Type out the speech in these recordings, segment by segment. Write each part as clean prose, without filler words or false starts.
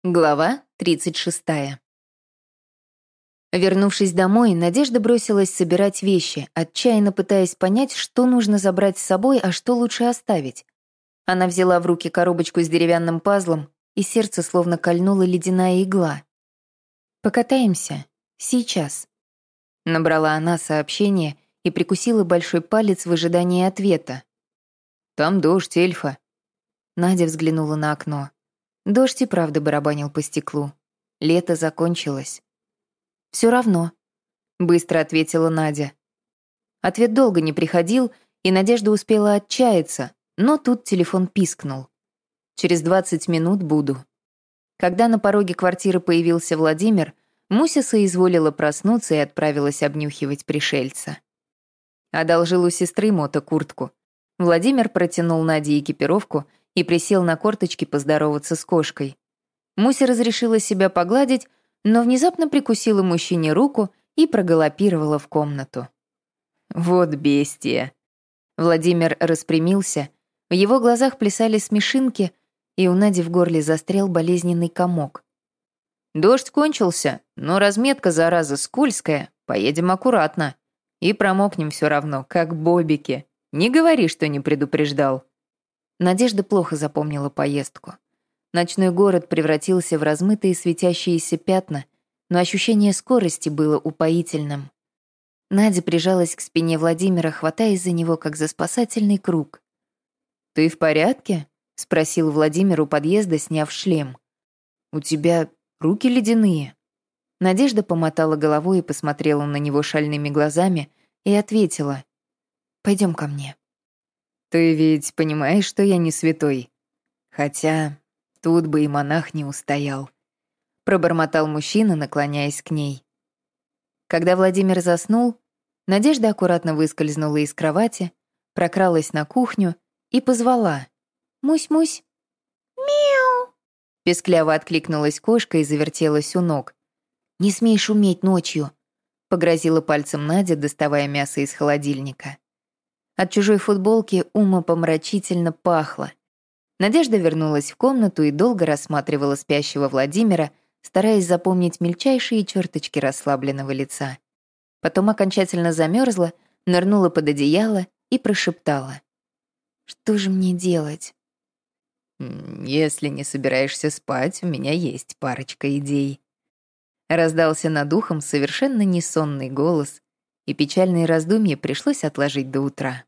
Глава 36. Вернувшись домой, Надежда бросилась собирать вещи, отчаянно пытаясь понять, что нужно забрать с собой, а что лучше оставить. Она взяла в руки коробочку с деревянным пазлом, и сердце словно кольнула ледяная игла. «Покатаемся. Сейчас», — набрала она сообщение и прикусила большой палец в ожидании ответа. «Там дождь, эльфа». Надя взглянула на окно. Дождь и правда барабанил по стеклу. Лето закончилось. «Все равно», — быстро ответила Надя. Ответ долго не приходил, и Надежда успела отчаяться, но тут телефон пискнул. «Через 20 минут буду». Когда на пороге квартиры появился Владимир, Муся соизволила проснуться и отправилась обнюхивать пришельца. Одолжил у сестры мотокуртку. Владимир протянул Наде экипировку и присел на корточки поздороваться с кошкой. Муся разрешила себя погладить, но внезапно прикусила мужчине руку и прогалопировала в комнату. «Вот бестия!» Владимир распрямился, в его глазах плясали смешинки, и у Нади в горле застрял болезненный комок. «Дождь кончился, но разметка, зараза, скользкая, поедем аккуратно. И промокнем все равно, как бобики. Не говори, что не предупреждал». Надежда плохо запомнила поездку. Ночной город превратился в размытые светящиеся пятна, но ощущение скорости было упоительным. Надя прижалась к спине Владимира, хватаясь за него, как за спасательный круг. «Ты в порядке?» — спросил Владимир у подъезда, сняв шлем. «У тебя руки ледяные». Надежда помотала головой и посмотрела на него шальными глазами и ответила: «Пойдем ко мне». «Ты ведь понимаешь, что я не святой? Хотя тут бы и монах не устоял», — пробормотал мужчина, наклоняясь к ней. Когда Владимир заснул, Надежда аккуратно выскользнула из кровати, прокралась на кухню и позвала: «Мусь-мусь». «Мяу!» — пескляво откликнулась кошка и завертелась у ног. «Не смей шуметь ночью», — погрозила пальцем Надя, доставая мясо из холодильника. От чужой футболки умопомрачительно пахло. Надежда вернулась в комнату и долго рассматривала спящего Владимира, стараясь запомнить мельчайшие черточки расслабленного лица. Потом окончательно замерзла, нырнула под одеяло и прошептала: «Что же мне делать?» «Если не собираешься спать, у меня есть парочка идей». Раздался над ухом совершенно несонный голос, и печальные раздумья пришлось отложить до утра.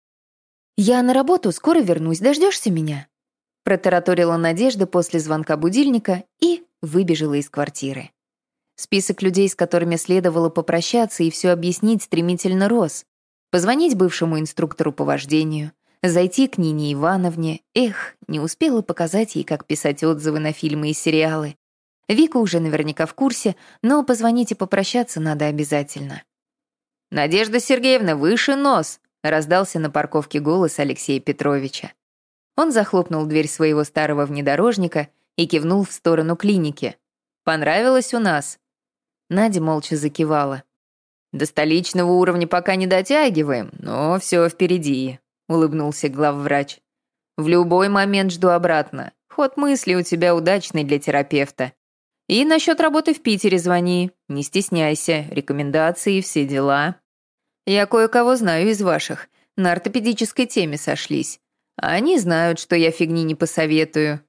«Я на работу, скоро вернусь, дождешься меня?» Протараторила Надежда после звонка будильника и выбежала из квартиры. Список людей, с которыми следовало попрощаться и все объяснить, стремительно рос. Позвонить бывшему инструктору по вождению, зайти к Нине Ивановне. Не успела показать ей, как писать отзывы на фильмы и сериалы. Вика уже наверняка в курсе, но позвонить и попрощаться надо обязательно. «Надежда Сергеевна, выше нос!» — раздался на парковке голос Алексея Петровича. Он захлопнул дверь своего старого внедорожника и кивнул в сторону клиники. «Понравилось у нас?» Надя молча закивала. «До столичного уровня пока не дотягиваем, но все впереди», — улыбнулся главврач. «В любой момент жду обратно. Ход мысли у тебя удачный для терапевта. И насчет работы в Питере звони, не стесняйся, рекомендации, все дела. Я кое-кого знаю из ваших, на ортопедической теме сошлись. Они знают, что я фигни не посоветую».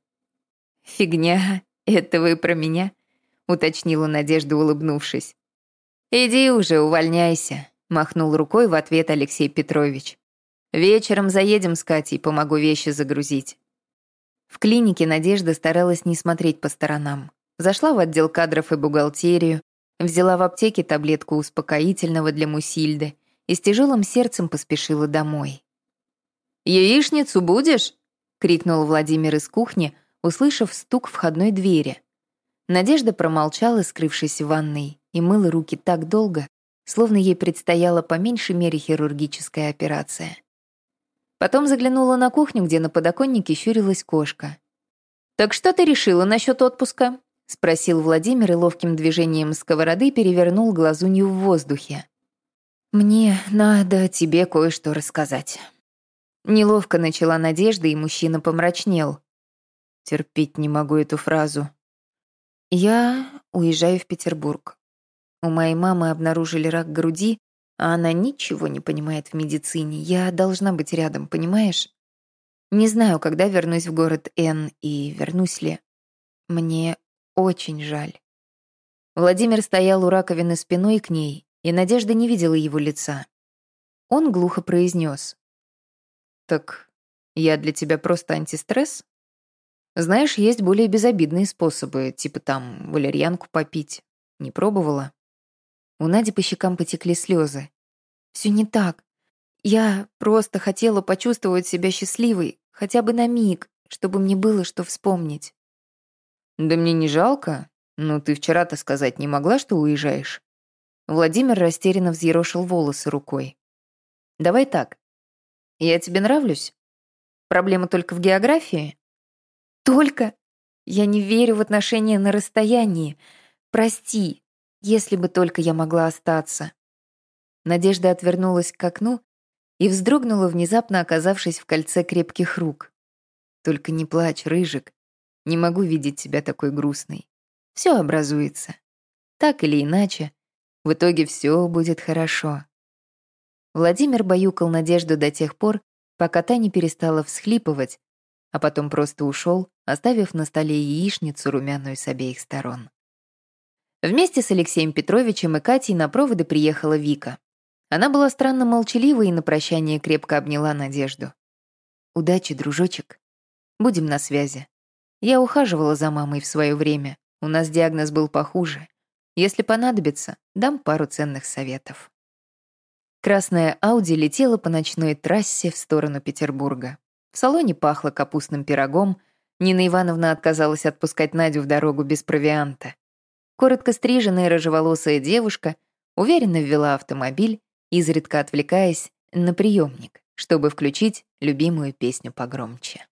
«Фигня? Это вы про меня?» — уточнила Надежда, улыбнувшись. «Иди уже, увольняйся», — махнул рукой в ответ Алексей Петрович. «Вечером заедем с Катей, помогу вещи загрузить». В клинике Надежда старалась не смотреть по сторонам. Зашла в отдел кадров и бухгалтерию, взяла в аптеке таблетку успокоительного для Мусильды и с тяжелым сердцем поспешила домой. «Яичницу будешь?» — крикнул Владимир из кухни, услышав стук входной двери. Надежда промолчала, скрывшись в ванной, и мыла руки так долго, словно ей предстояла по меньшей мере хирургическая операция. Потом заглянула на кухню, где на подоконнике щурилась кошка. «Так что ты решила насчет отпуска?» — спросил Владимир и ловким движением сковороды перевернул глазунью в воздухе. «Мне надо тебе кое-что рассказать». Неловко начала Надежда, и мужчина помрачнел. «Терпеть не могу эту фразу». Я уезжаю в Петербург. У моей мамы обнаружили рак груди, а она ничего не понимает в медицине. Я должна быть рядом, понимаешь? Не знаю, когда вернусь в город Н и вернусь ли. Мне очень жаль. Владимир стоял у раковины спиной к ней, и Надежда не видела его лица. Он глухо произнес: «Так я для тебя просто антистресс? Знаешь, есть более безобидные способы, типа там валерьянку попить. Не пробовала?» У Нади по щекам потекли слезы. «Все не так. Я просто хотела почувствовать себя счастливой, хотя бы на миг, чтобы мне было что вспомнить». «Да мне не жалко. Но ты вчера-то сказать не могла, что уезжаешь?» Владимир растерянно взъерошил волосы рукой. «Давай так. Я тебе нравлюсь? Проблема только в географии?» «Только? Я не верю в отношения на расстоянии. Прости, если бы только я могла остаться». Надежда отвернулась к окну и вздрогнула, внезапно оказавшись в кольце крепких рук. «Только не плачь, Рыжик. Не могу видеть тебя такой грустной. Все образуется. Так или иначе, в итоге все будет хорошо». Владимир баюкал Надежду до тех пор, пока та не перестала всхлипывать, а потом просто ушел, оставив на столе яичницу, румяную с обеих сторон. Вместе с Алексеем Петровичем и Катей на проводы приехала Вика. Она была странно молчалива и на прощание крепко обняла Надежду. «Удачи, дружочек. Будем на связи. Я ухаживала за мамой в свое время. У нас диагноз был похуже. Если понадобится, дам пару ценных советов». Красная Ауди летела по ночной трассе в сторону Петербурга. В салоне пахло капустным пирогом. Нина Ивановна отказалась отпускать Надю в дорогу без провианта. Коротко стриженная рыжеволосая девушка уверенно ввела автомобиль, изредка отвлекаясь на приемник, чтобы включить любимую песню погромче.